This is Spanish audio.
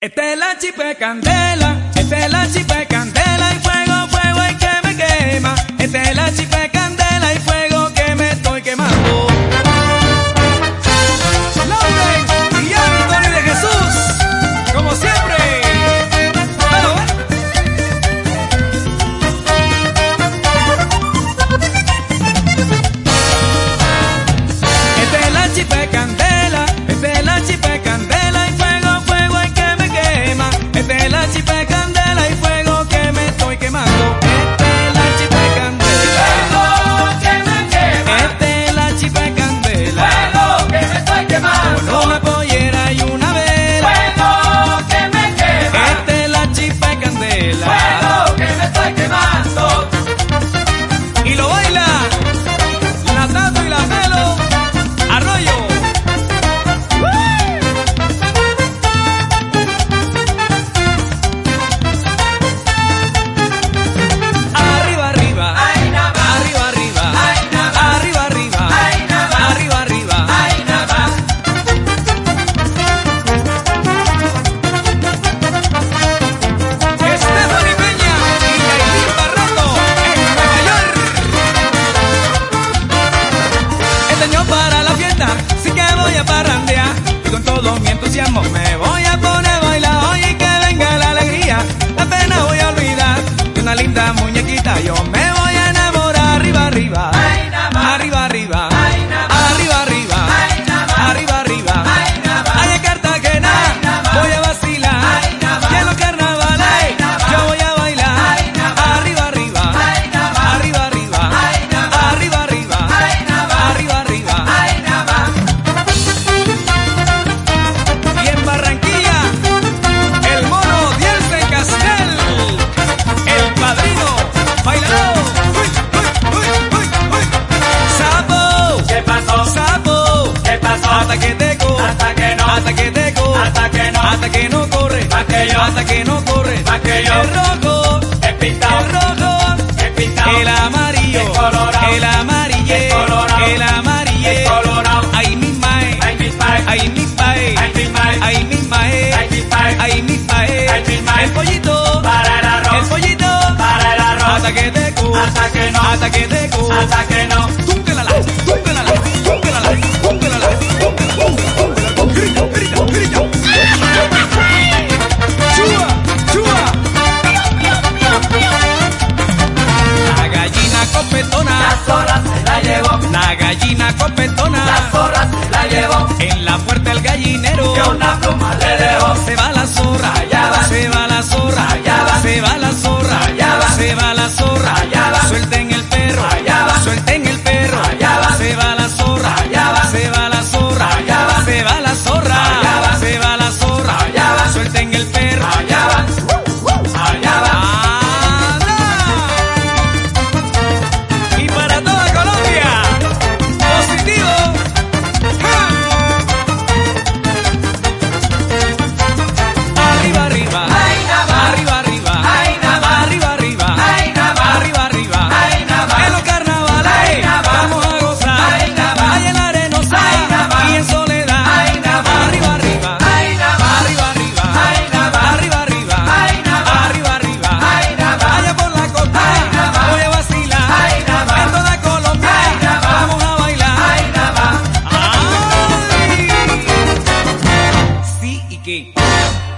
Esta es la chipa de candela, esta es la chipa de candela y fuego, fuego y que me quema. Esta es la chipa de candela y fuego que me estoy quemando. Lauren y Anthony de Jesús, como siempre. Esta es la chipa de candela, esta es la chipa de candela y fuego, fuego y que me quema. Esta es la chipa de candela y fuego que me estoy quemando. Esta es la chipa de candela, fuego que me quema. esta es la chipa de candela, Fuego que me estoy quemando. con una pollera y una vela. Fuego que me quema. Esta es la chipa de candela Fuego que me estoy quemando. y lo baila la Tato y la Melo Arroyo. Arriba, arriba, Ay, nada más. arriba, arriba, Ay, nada más. arriba, arriba, Ay, nada más. arriba, arriba. Ay, nada más. Stephanie Peña y Yailin Barreto en Nueva York. Este año para la fiesta sí que voy a parrandear y con todo mi entusiasmo me voy a poner a bailar. Oye, que venga la alegría, la pena voy a olvidar. De una linda muñequita yo me voy a enamorar. Arriba, arriba, Ay, nada más. arriba, arriba, Ay, nada más. arriba, arriba, Ay, nada más. arriba, arriba. Ay, nada más. Allá en Cartagena Ay, nada más. voy a vacilar. Ay, nada más. Y en los carnavales Ay, nada más. yo voy a bailar. Ay, nada más. Arriba, arriba, Ay, nada más. arriba, arriba, Ay, nada más. arriba, arriba, Ay, nada más. arriba, arriba. Ay, nada más. Y en Barranquilla, el mono Dielsen Castel, el padrino, bailador. Uy, uy, uy, uy, uy. Sapo, ¿Qué pasó? sapo, ¿Qué pasó? hasta que teco, Hasta que no. hasta que teco, Hasta que no. hasta que no corre, Pa' que yo. hasta que no corre, Pa' que yo. el rojo, Es pintado. el rojo, Es pintado. el amarillo, El colorado. el amarillo, El colorado. el amarillo, El colorado. ay mi mae, Ay, mi pai. ay mi mae, Ay, mi pai. ay mi mae, Ay, mi pai. ay mi mae, Ay, mi mae. el pollito, Para el el arroz. pollito, Para el arroz. hasta que teco, Hasta que no. hasta que teco, Hasta que no. túnquelala, túnquelala, túnquelala, túnquelala, túnquelala, grita, grita, grita. Chua, chua. La gallina copetona, La zorra se la llevó. la gallina copetona, La zorra se la llevó. en la puerta del gallinero, Que una pluma le dejó. se va la zorra, Allá va. se va la zorra, Allá va. se va la zorra, Allá va. se va la zorra, Allá va. suelten el perro, Allá va. suelten el perro, Allá va. se va la zorra, Allá va. se va la zorra, Allá va. se va la zorra, Allá va. se va la zorra, Allá va. suelten el perro, Allá va. Allá va. ¡Anda! Y para toda Colombia, positivo. ¡Ja! Arriba, arriba, Ay, nada más. arriba, arriba, Ay, nada más. arriba, arriba, Ay, nada más. arriba, arriba, Ay, nada más. en los carnavales Ay, nada más. vamos a gozar, Ay, nada más. allá en la arenosa Ay, nada más. y en soledad, Ay, nada más. arriba, arriba, Ay, nada más. arriba, arriba, Ay, nada más. arriba, arriba, Ay, nada más. arriba, arriba, Ay, nada más. allá por la costa Ay, nada más. voy a vacilar, Ay, nada más. en toda Colombia Ay, nada más. vamos a bailar. Ay, nada más. ¡Ay! Sí, ¿y qué?